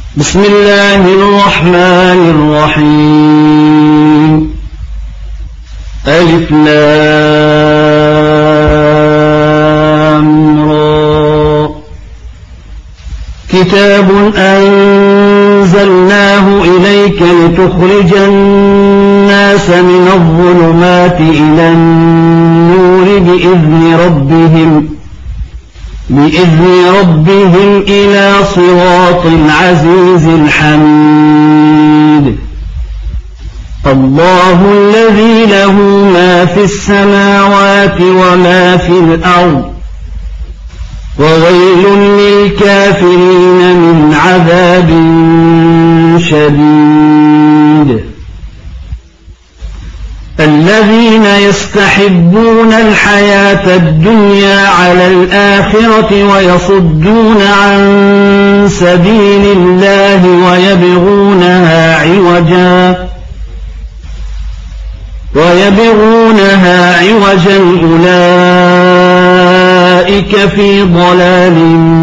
بسم الله الرحمن الرحيم. ألف لام را. كتاب أنزلناه إليك لتخرج الناس من الظلمات إلى النور بإذن ربهم إلى صراط العزيز الحميد. الله الذي له ما في السماوات وما في الأرض، وويل للكافرين من عذاب شديد. الذين يستحبون الحياة الدنيا على الآخرة ويصدون عن سبيل الله ويبغونها عوجا أولئك في ضلال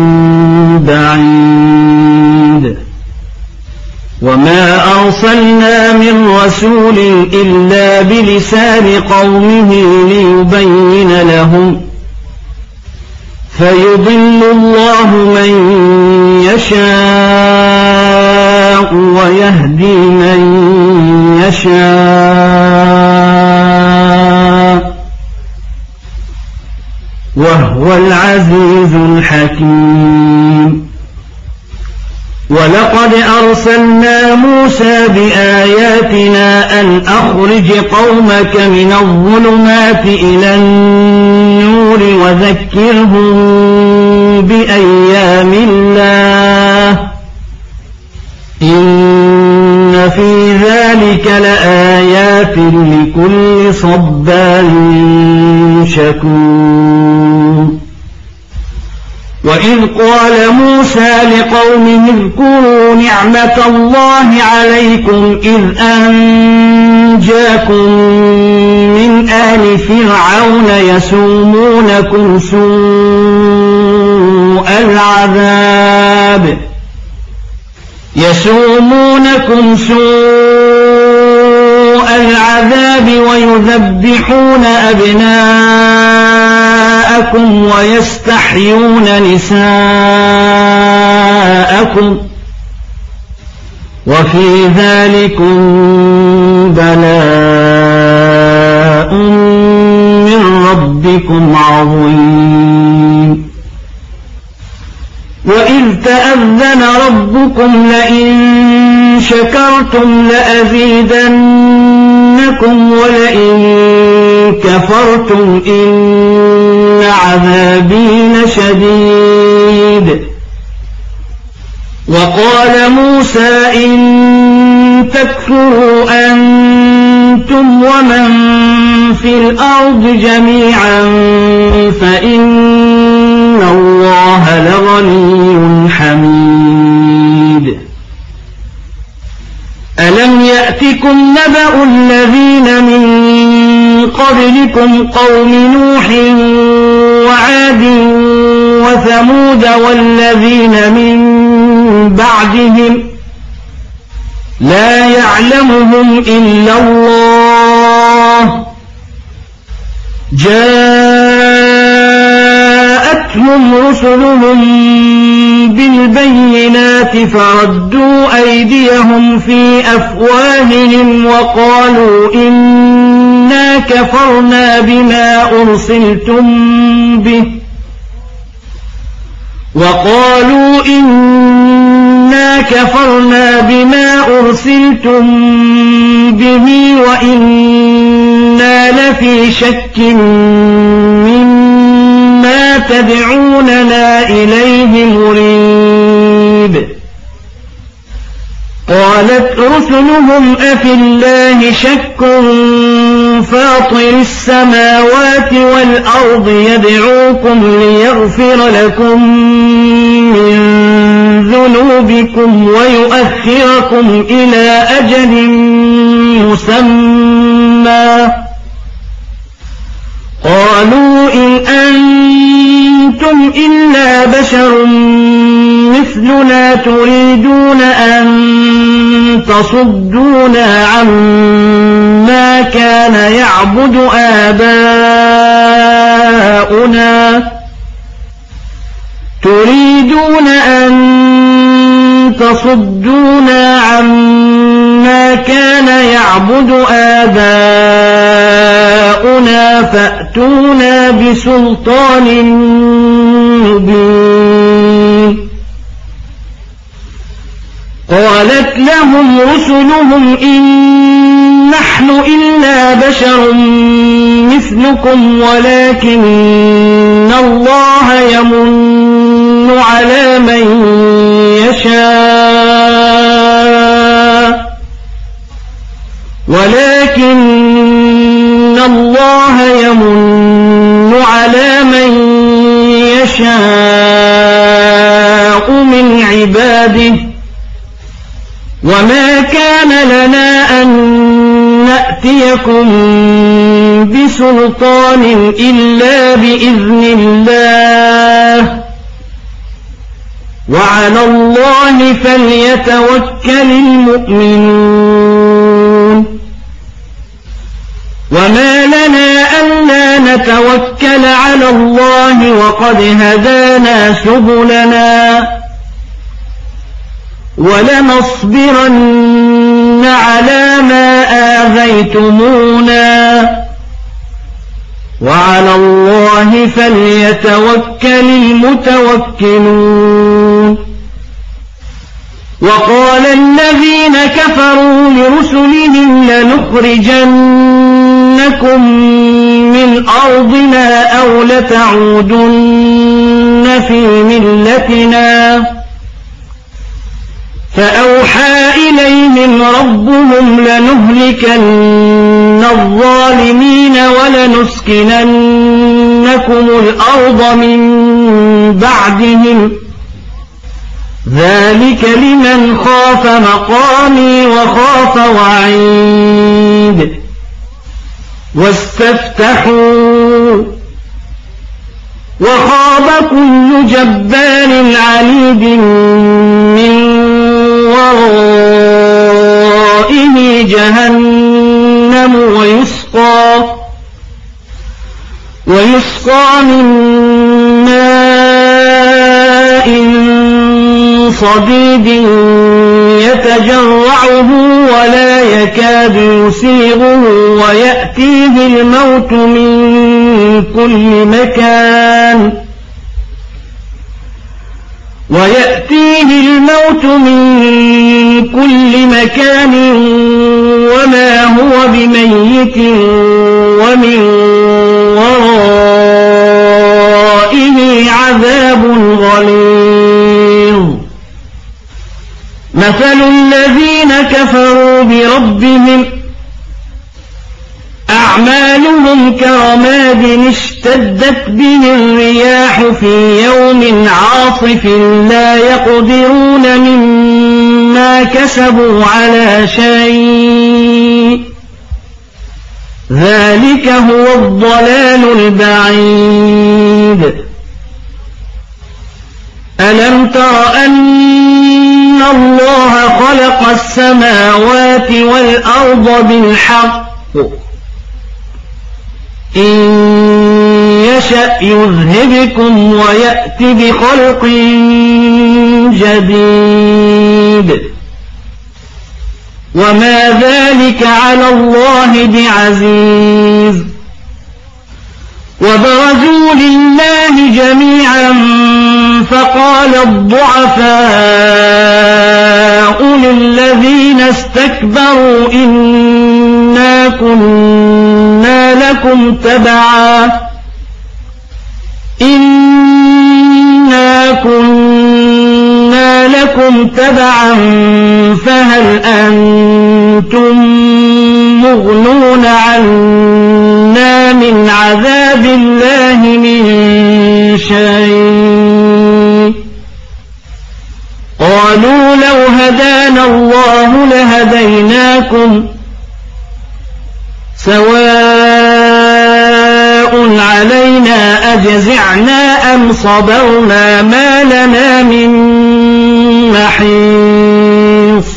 بعيد. وما أرسلنا من رسول إلا بلسان قومه ليبين لهم، فيضل الله من يشاء ويهدي من يشاء، وهو العزيز الحكيم. ولقد أرسلنا موسى بآياتنا أن أخرج قومك من الظلمات إلى النور وذكرهم بأيام الله، إن في ذلك لآيات لكل صبار شكور. وإذ قال موسى لقومه اذكروا نعمة الله عليكم إذ أنجاكم من آل فرعون يسومونكم سوء العذاب ويذبحون أبناءكم ويستحيون نساءكم، وفي ذلكم بلاء من ربكم عظيم. وإذ تأذن ربكم لئن شكرتم لأزيدنكم ولئن كفرتم إن عذابي لشديد. وقال موسى إن تكفروا أنتم ومن في الأرض جميعا فإن الله لغني حميد. ألم يأتكم نبأ الذين من قبلكم قوم نوح وعاد وثمود والذين من بعدهم لا يعلمهم إلا الله، جاءتهم رسلهم بالبينات فردوا أيديهم في أفواههم وقالوا إنا كفرنا بما أرسلتم به وإنا لفي شك مما تدعوننا إليه مريب. قالت رسلهم أفي الله شك فاطر السماوات والأرض يدعوكم ليغفر لكم من ذنوبكم ويؤخركم إلى أجل مسمى. قالوا إن أنتم أنتم إلا بشر مثلنا تريدون أن تصدونا عما كان يعبد آباؤنا فأتونا بسلطان مبين. قالت لهم رسلهم إن نحن إلا بشر مثلكم ولكن الله يمن على من يشاء من عباده وما كان لنا أن نأتيكم بسلطان إلا بإذن الله وعلى الله فليتوكل المؤمنون. وما لنا ألا نتوكل على الله وقد هدانا سبلنا ولنصبرن على ما آذيتمونا وعلى الله فليتوكل المتوكلون. وقال الذين كفروا لرسلهم لنخرجنكم من أرضنا أو لتعودن في ملتنا فأوحى إليهم ربهم لنهلكن الظالمين ولنسكننكم الأرض من بعدهم ذلك لمن خاف مقامي وخاف وعيد. واستفتحوا وخاب كل جبار عنيد من ورائه جهنم ويسقى من ماء صديد يتجرعه ولا يكاد يسيغه ويأتيه الموت من كل مكان وما هو بميت ومن ورائه عذاب غليظ. مثل الذين كفروا بربهم أعمالهم كرماد اشتدت به الرياح في يوم عاصف لا يقدرون مما كسبوا على شيء ذلك هو الضلال البعيد. ألم تر أن الله خلق السماوات والأرض بالحق إن يشأ يذهبكم ويأت بخلق جديد وما ذلك على الله بعزيز. وبرزوا لله جميعا فقال الضعفاء للذين استكبروا إنا كنا لكم تبعا فهل أنتم مغنون عنا من عذاب الله من شيء؟ قالوا لو هدانا الله لهديناكم سواء علينا أجزعنا أم صبرنا ما لنا من محيص.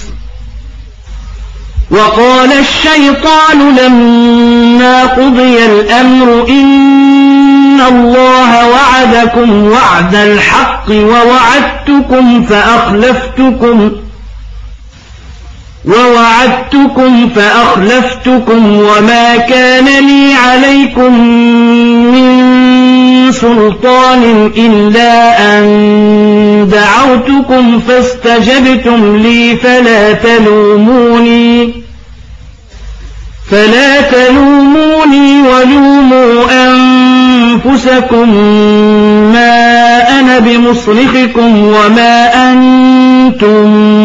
وقال الشيطان لما قضي الأمر إن الله وعدكم وعد الحق ووعدتكم فأخلفتكم وما كان لي عليكم من سلطان إلا أن دعوتكم فاستجبتم لي فلا تلوموني ولوموا أنفسكم ما أنا بمصرخكم وما أنتم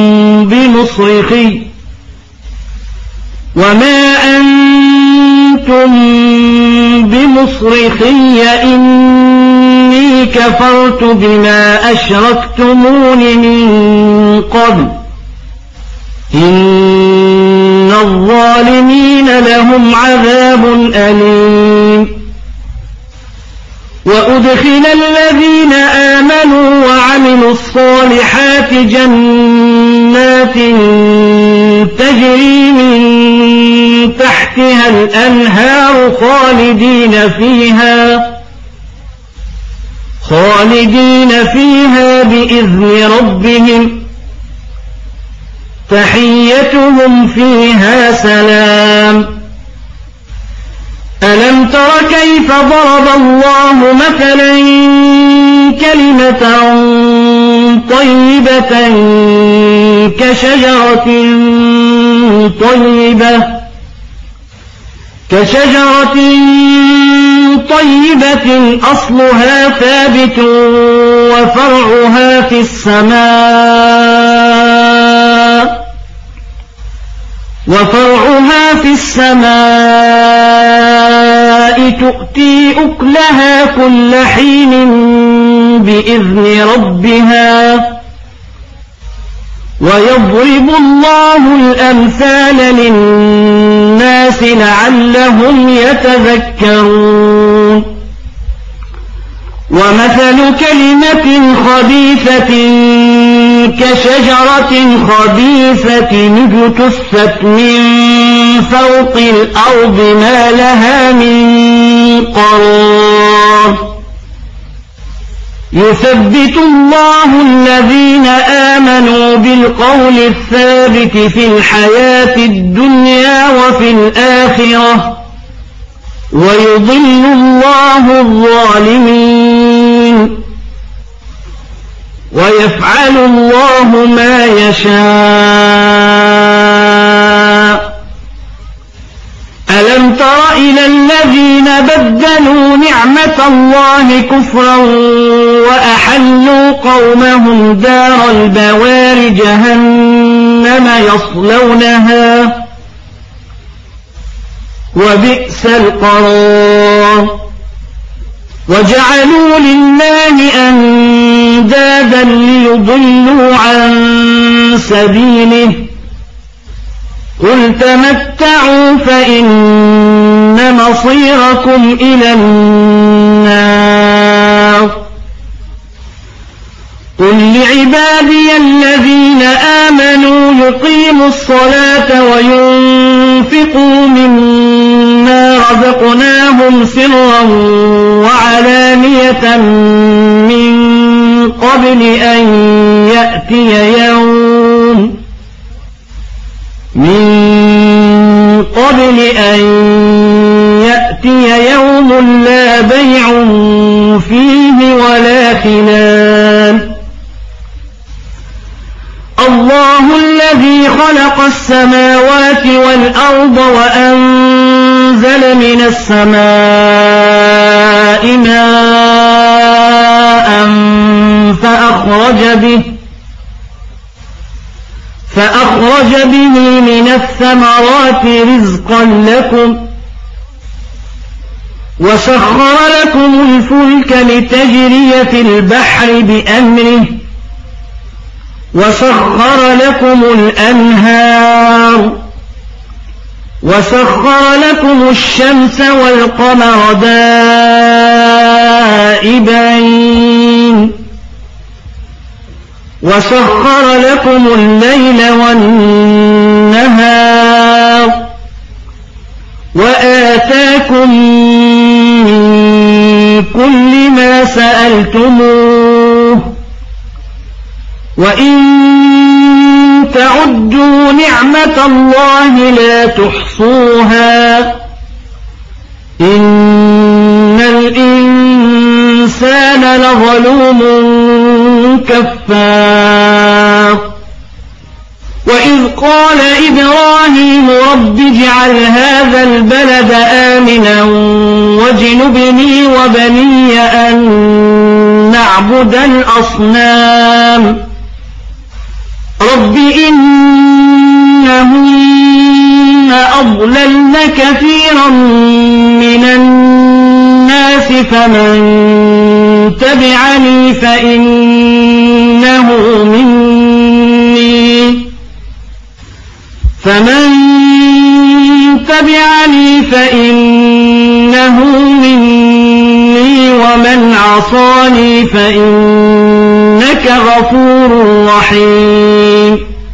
بمصرخي إني كفرت بما أشركتمون من قبل إن الظالمين لهم عذاب أليم. وأدخل الذين آمنوا وعملوا الصالحات جنات تجري من تحتها الأنهار خالدين فيها بإذن ربهم تحيتهم فيها سلام. ألم تر كيف ضرب الله مثلا كلمة طيبة كشجرة طيبة أصلها ثابت وفرعها في السماء تؤتي أكلها كل حين بإذن ربها ويضرب الله الأمثال للناس لعلهم يتذكرون. ومثل كلمة خبيثة كشجرة خبيثة اجتثت من فوق الأرض ما لها من قرار. يثبت الله الذين آمنوا بالقول الثابت في الحياة الدنيا وفي الآخرة ويضل الله الظالمين ويفعل الله ما يشاء. ألم تر إلى الذين بدلوا نعمة الله كفرا وأحلوا قومهم دار البوار جهنم يصلونها وبئس القرار. وجعلوا لله أندادا ليضلوا عن سبيله قل تمتعوا فإن مصيركم إلى النار. قل لعبادي الذين آمنوا يقيموا الصلاة وينفقوا مما رزقناهم سرا وعلانية من قبل أن يأتي يوم لا بيع فيه ولا خلال. الله الذي خلق السماوات والأرض وأنزل من السماء ماء فأخرج به من الثمرات رزقا لكم وسخر لكم الفلك لتجري في البحر بأمره وسخر لكم الأنهار وسخر لكم الشمس والقمر دائبين وسخر لكم الليل والنهار وآتاكم من كل ما سألتموه وإن تعدوا نعمة الله لا تحصوها إن الإنسان لظلوم كفار وإذ قال إبراهيم رب اجعل هذا البلد آمنا واجنبني وبني أن نعبد الأصنام رب إنهن أضللن كثيرا من الناس فمن تبعني فإنه مني ومن عصاني فإنك غفور رحيم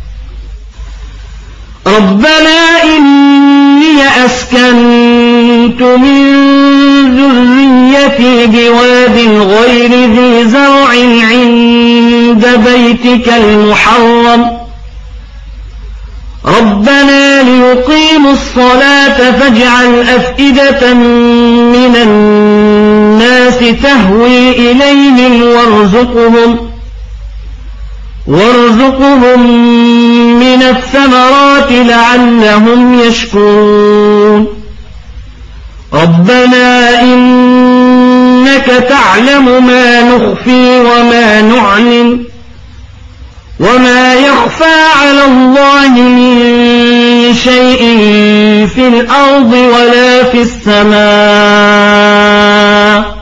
ربنا إني أسكنت من ذريتي بواد غير ذي زرع عند بيتك المحرم ربنا ليقيموا الصلاة فاجعل أفئدة من الناس تهوي إليهم وارزقهم من الثمرات لعلهم يشكرون ربنا إنك تعلم ما نخفي وما نعلن وما يخفى على الله من شيء في الأرض ولا في السماء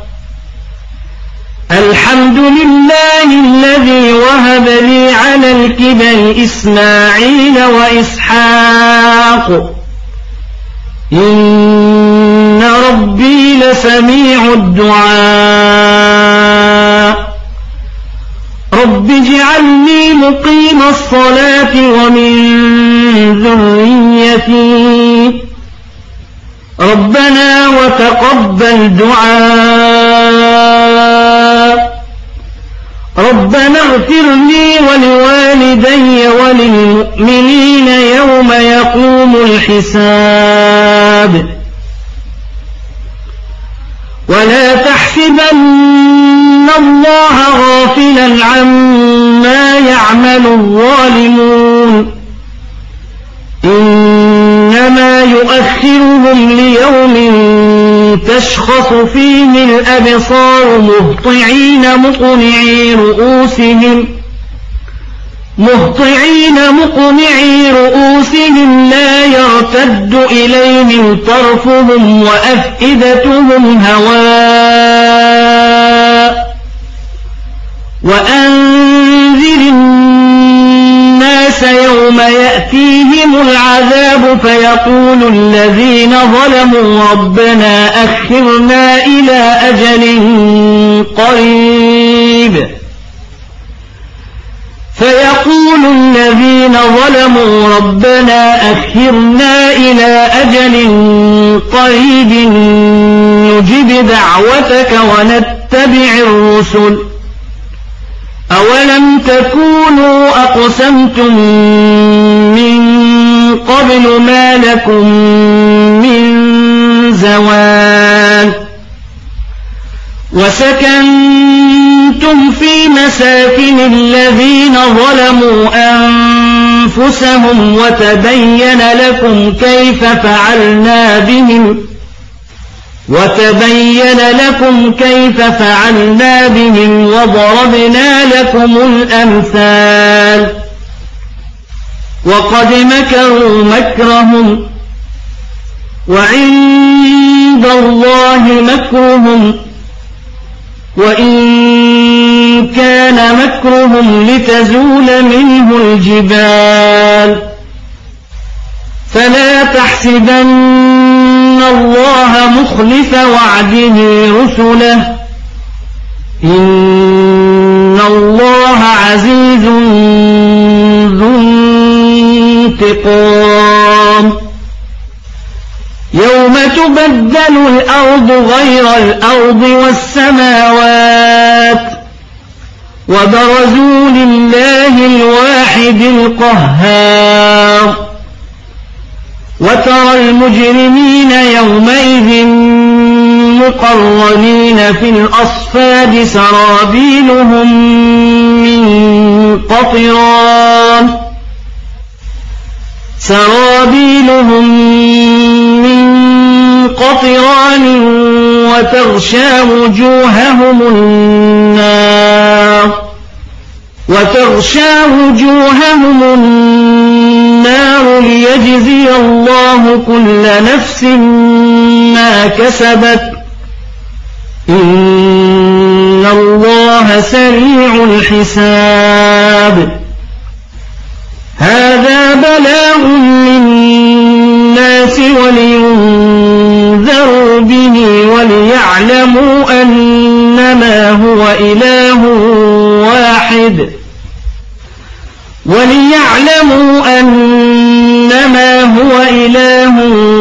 الحمد لله الذي وهب لي على الكبر إسماعيل وإسحاق إن ربي لسميع الدعاء رب اجعلني مقيم الصلاة ومن ذريتي ربنا وتقبل دعاء ربنا اغفر لي ولوالدي وللمؤمنين يوم يقوم الحساب ولا تحسبن الله غافلا عما يعمل الظالمون إنما يؤخرهم ليوم تشخص فيه الأبصار مهطعين مقنعي رؤوسهم لا يرتد إليهم طرفهم وأفئدتهم هواء وأنذر الناس يوم يأتيهم العذاب فيقول الذين ظلموا ربنا أخرنا إلى أجل قريب نجب دعوتك ونتبع الرسل أولم تكونوا أقسمتم من قبل ما لكم من زوال وسكنتم في مساكن الذين ظلموا أنفسهم وتبين لكم كيف فعلنا بهم وضربنا لكم الأمثال وقد مكروا مكرهم وعند الله مكرهم وإن كان مكرهم لتزول منه الجبال فلا تحسبن الله مخلف وعده رسله إن الله الله عزيز ذو انتقام يوم تبدل الأرض غير الأرض والسماوات وبرزوا لله الواحد القهار وترى المجرمين يومئذ مقرنين في الأصفاد سرابيلهم من قطران وتغشى وجوههم النار ليجزي الله كل نفس ما كسبت إن الله سريع الحساب هذا بلاغ للناس ولينذروا به وليعلموا أنما هو إله